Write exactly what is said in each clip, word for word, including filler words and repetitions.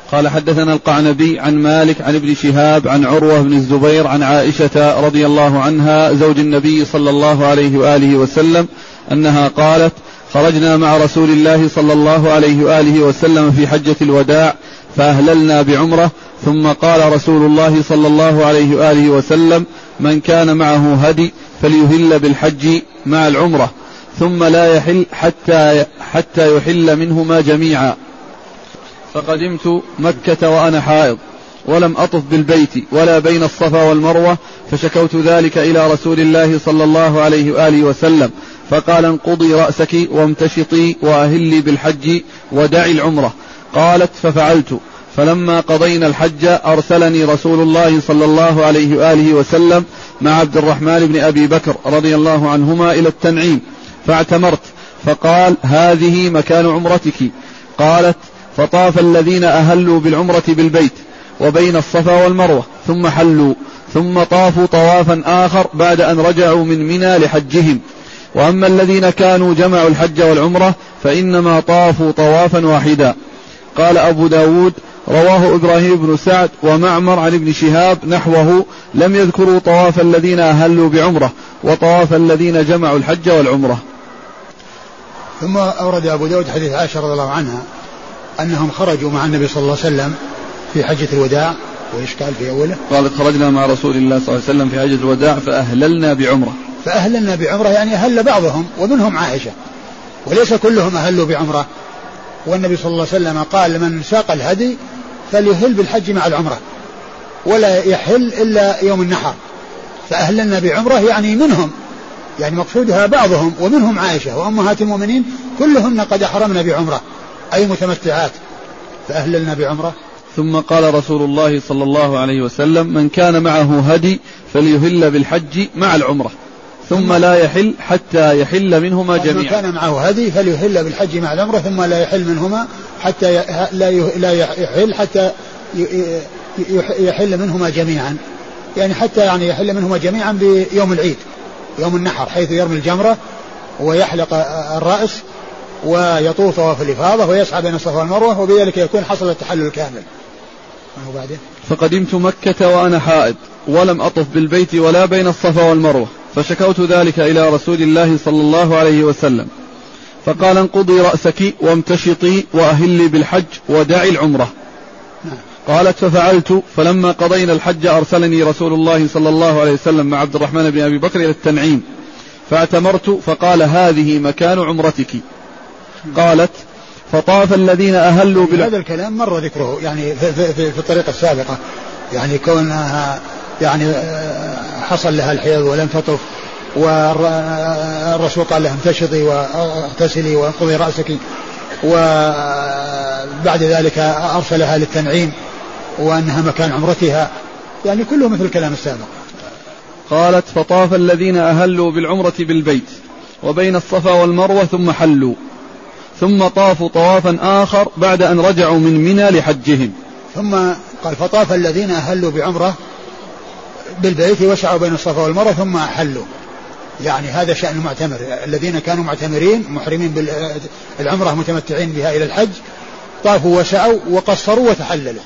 قال حدثنا القعنبي عن مالك عن ابن شهاب عن عروة بن الزبير عن عائشة رضي الله عنها زوج النبي صلى الله عليه وآله وسلم أنها قالت خرجنا مع رسول الله صلى الله عليه وآله وسلم في حجة الوداع فأهللنا بعمرة ثم قال رسول الله صلى الله عليه وآله وسلم من كان معه هدي فليهل بالحج مع العمرة ثم لا يحل حتى, حتى يحل منهما جميعا. فقدمت مكة وأنا حائض ولم أطف بالبيت ولا بين الصفا والمروة فشكوت ذلك إلى رسول الله صلى الله عليه وآله وسلم فقال انقضي رأسك وامتشطي وأهلي بالحج ودعي العمرة. قالت ففعلت فلما قضينا الحج أرسلني رسول الله صلى الله عليه وآله وسلم مع عبد الرحمن بن أبي بكر رضي الله عنهما إلى التنعيم فاعتمرت فقال هذه مكان عمرتك. قالت فطاف الذين أهلوا بالعمرة بالبيت وبين الصفا والمروة ثم حلوا ثم طافوا طوافا آخر بعد أن رجعوا من منى لحجهم. وأما الذين كانوا جمعوا الحج والعمرة فإنما طافوا طوافا واحدا. قال أبو داود رواه إبراهيم بن سعد ومعمر عن ابن شهاب نحوه لم يذكروا طواف الذين أهلوا بعمرة وطواف الذين جمعوا الحج والعمرة. ثم أورد أبو داود حديث عائشة رضي الله عنها أنهم خرجوا مع النبي صلى الله عليه وسلم في حجة الوداع. وإشكال في أوله قالت خرجنا مع رسول الله صلى الله عليه وسلم في حجة الوداع فأهللنا بعمرة. فأهللنا بعمرة يعني أهل بعضهم ومنهم عائشة وليس كلهم أهلوا بعمرة. والنبي صلى الله عليه وسلم قال لمن ساق الهدي فليهل بالحج مع العمرة ولا يحل إلا يوم النحر. فأهللنا بعمرة يعني منهم يعني مقصودها بعضهم ومنهم عائشة وأمهات المؤمنين كلهن قد أحرمنا بعمرة أي متمتعات فأهللنا بعمرة. ثم قال رسول الله صلى الله عليه وسلم من كان معه هدي فليهل بالحج مع العمرة ثم لا يحل حتى يحل منهما جميعا. من كان معه هدي فليهل بالحج مع العمرة ثم لا يحل منهما حتى لا يحل حتى يحل منهما جميعا يعني حتى يعني يحل منهما جميعا بيوم العيد يوم النحر حيث يرمي الجمرة ويحلق الرأس ويطوف طواف الإفاضة ويسعى بين الصفا والمروة وبذلك يكون حصل التحلل الكامل. فقدمت مكة وأنا حائض ولم أطف بالبيت ولا بين الصفا والمروة فشكوت ذلك إلى رسول الله صلى الله عليه وسلم فقال انقضي رأسك وامتشطي وأهلي بالحج ودعي العمرة. قالت ففعلت فلما قضينا الحج أرسلني رسول الله صلى الله عليه وسلم مع عبد الرحمن بن أبي بكر إلى التنعيم فاعتمرت فقال هذه مكان عمرتك. قالت فطاف الذين أهلوا بال... هذا الكلام مر ذكره يعني في, في, في, في الطريقة السابقة يعني كونها يعني حصل لها الحيض ولم تطف والرسول قال لها امتشطي واغتسلي وانقضي رأسك وبعد ذلك أرسلها للتنعيم وأنها مكان عمرتها يعني كله مثل الكلام السابق. قالت فطاف الذين أهلوا بالعمرة بالبيت وبين الصفا والمروة ثم حلوا ثم طافوا طوافا آخر بعد أن رجعوا من منى لحجهم. ثم قال فطاف الذين أهلوا بعمرة بالبيت وسعوا بين الصفا والمروة ثم أحلوا يعني هذا شأن المعتمر الذين كانوا معتمرين محرمين بالعمرة متمتعين بها إلى الحج طافوا وسعوا وقصروا وتحللوا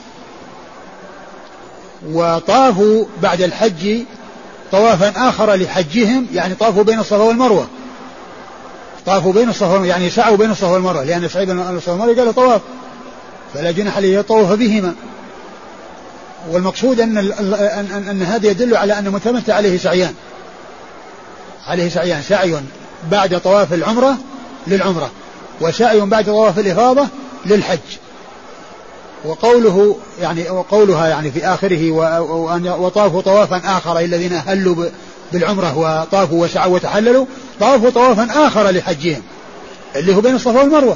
وطافوا بعد الحج طوافا آخر لحجهم يعني طافوا بين الصفا والمروة طافوا بين الصفا والمروة يعني سعوا بين الصفا والمروة لأن سعي بين الصفا والمروة قال طواف فلا جناح عليه يطوف بهما. والمقصود أن, أن, أن هذا يدل على أن المتمتع عليه سعيان عليه سعيان سعي بعد طواف العمرة للعمرة وسعي بعد طواف الإفاضة للحج. وقوله يعني وقولها يعني في آخره وطافوا طوافا آخر الذين أهلوا بالعمرة وطافوا وسعوا وتحللوا طافوا طوافا آخر لحجهم اللي هو بين الصفا والمروة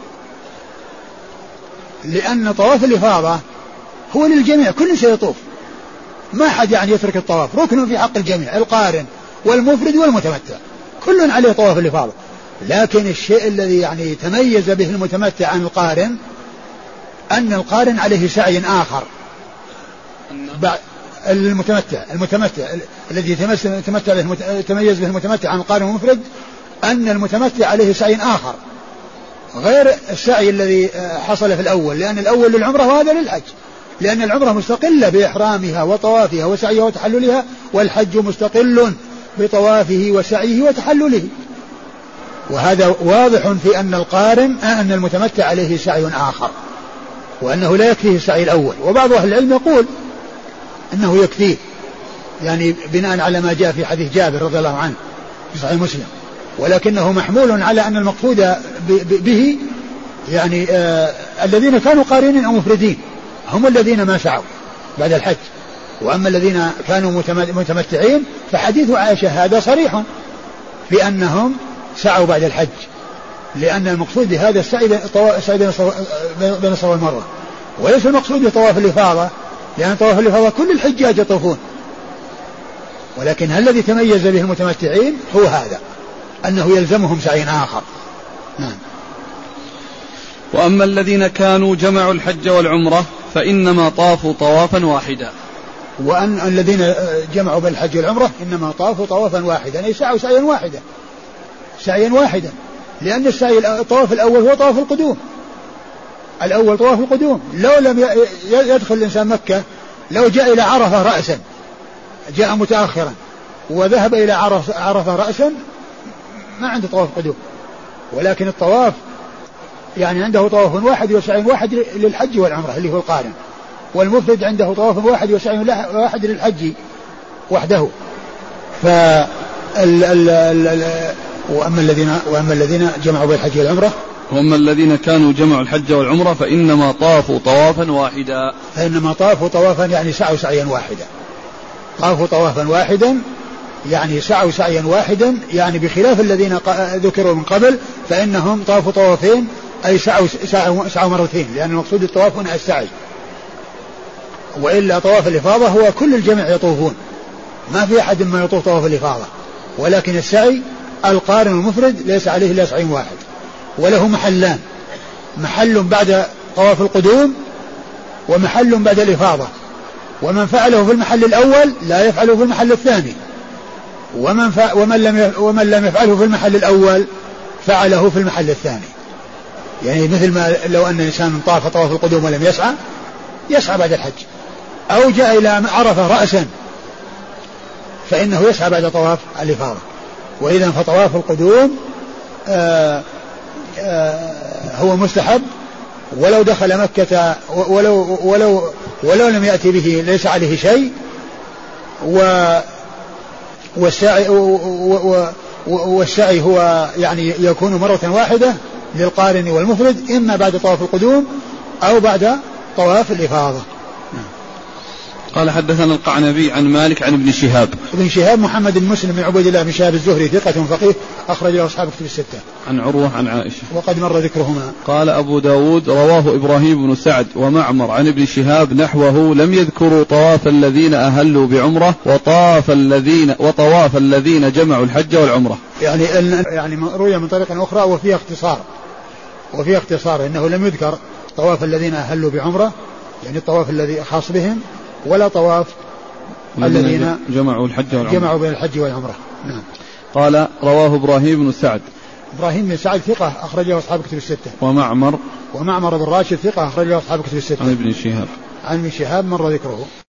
لأن طواف الإفاضة هو للجميع كل سيطوف ما حد يعني يترك الطواف ركن في حق الجميع القارن والمفرد والمتمتع كل عليه طواف الإفاضة. لكن الشيء الذي يعني تميز به المتمتع عن القارن أن القارن عليه سعي آخر المتمتع المتمتع الذي تميز به المتمتع عن القارن والمفرد أن المتمتع عليه سعي آخر غير السعي الذي حصل في الأول، لأن الأول للعمرة وهذا للحج، لأن العمرة مستقلة بإحرامها وطوافها وسعيها وتحللها، والحج مستقل بطوافه وسعيه وتحلله. وهذا واضح في أن القارن أن المتمتع عليه سعي آخر، وأنه لا يكفيه السعي الأول. وبعض أهل العلم يقول أنه يكفيه، يعني بناء على ما جاء في حديث جابر رضي الله عنه في صحيح مسلم، ولكنه محمول على أن المقصود به يعني آه الذين كانوا قارنين أو مفردين هم الذين ما سعوا بعد الحج، وأما الذين كانوا متمتعين فحديث عائشة هذا صريح في أنهم سعوا بعد الحج، لأن المقصود بهذا السعي بين الصفا والمروة، وليس المقصود بطواف الإفاضة، لأن طواف الإفاضة كل الحجاج يطوفون، ولكن هل الذي تميز به المتمتعين هو هذا، أنه يلزمهم سعي آخر. نعم. وأما الذين كانوا جمعوا الحج والعمرة فإنما طافوا طوافا واحدا. وأن الذين جمعوا بين الحج والعمرة إنما طافوا طوافا واحدا، أي سعوا سعيا واحدا سعيا واحدا لأن السعي الطواف الأول هو طواف القدوم، الأول طواف القدوم. لو لم يدخل الإنسان مكة، لو جاء إلى عرفة رأسا، جاء متأخرا وذهب إلى عرفة رأسا، ما عنده طواف قدوم، ولكن الطواف يعني عنده طواف واحد وسعي واحد للحج والعمرة اللي هو القارن، والمفرد عنده طواف واحد وسعي واحد للحج وحده. ف وأما الذين وأما الذين جمعوا بين الحج والعمرة هم الذين كانوا جمعوا الحج والعمرة فإنما طافوا طوافا واحدا فإنما طافوا طوافا يعني سعوا سعيا واحدا طافوا طوافا واحدا يعني سعوا سعيا واحدا، يعني بخلاف الذين ذكروا من قبل فإنهم طافوا طوافين أي سعوا, سعوا, سعوا مرتين، لأن المقصود الطواف هنا السعي، وإلا طواف الإفاضة هو كل الجميع يطوفون، ما في أحد ما يطوف طواف الإفاضة، ولكن السعي القارن المفرد ليس عليه إلا سعي واحد، وله محلان، محل بعد طواف القدوم ومحل بعد الإفاضة، ومن فعله في المحل الأول لا يفعله في المحل الثاني، ومن, ف... ومن, لم ي... ومن لم يفعله في المحل الأول فعله في المحل الثاني. يعني مثل ما لو أن إنسان طاف طواف القدوم ولم يسعى يسعى بعد الحج، أو جاء إلى عرفة رأسا فإنه يسعى بعد طواف الإفاضة. وإذا فطواف القدوم آآ آآ هو مستحب، ولو دخل مكة ولو, ولو, ولو لم يأتي به ليس عليه شيء. و والسعي, والسعي هو يعني يكون مرة واحدة للقارن والمفرد، إما بعد طواف القدوم أو بعد طواف الإفاضة. قال حدثنا القعنبي عن مالك عن ابن شهاب. ابن شهاب محمد بن مسلم بن عبيد الله بن شهاب الزهري ثقة فقيه أخرج له أصحاب كتب الستة. عن عروة عن عائشة وقد مر ذكرهما. قال أبو داود رواه إبراهيم بن سعد ومعمر عن ابن شهاب نحوه، لم يذكروا طواف الذين أهلوا بعمرة وطاف الذين وطواف الذين جمعوا الحج والعمرة. يعني يعني روي من طريق أخرى وفيها اختصار وفيها اختصار إنه لم يذكر طواف الذين أهلوا بعمرة، يعني الطواف الذي خاص بهم، ولا طواف الذين جمعوا الحج والعمرة جمعوا بين الحج والعمرة. نعم. قال رواه إبراهيم بن سعد. إبراهيم بن سعد ثقة أخرجه أصحاب كتب الستة. ومعمر ومعمر بن راشد ثقة أخرجه أصحاب كتب الستة. عن ابن شهاب عن ابن شهاب مر ذكره.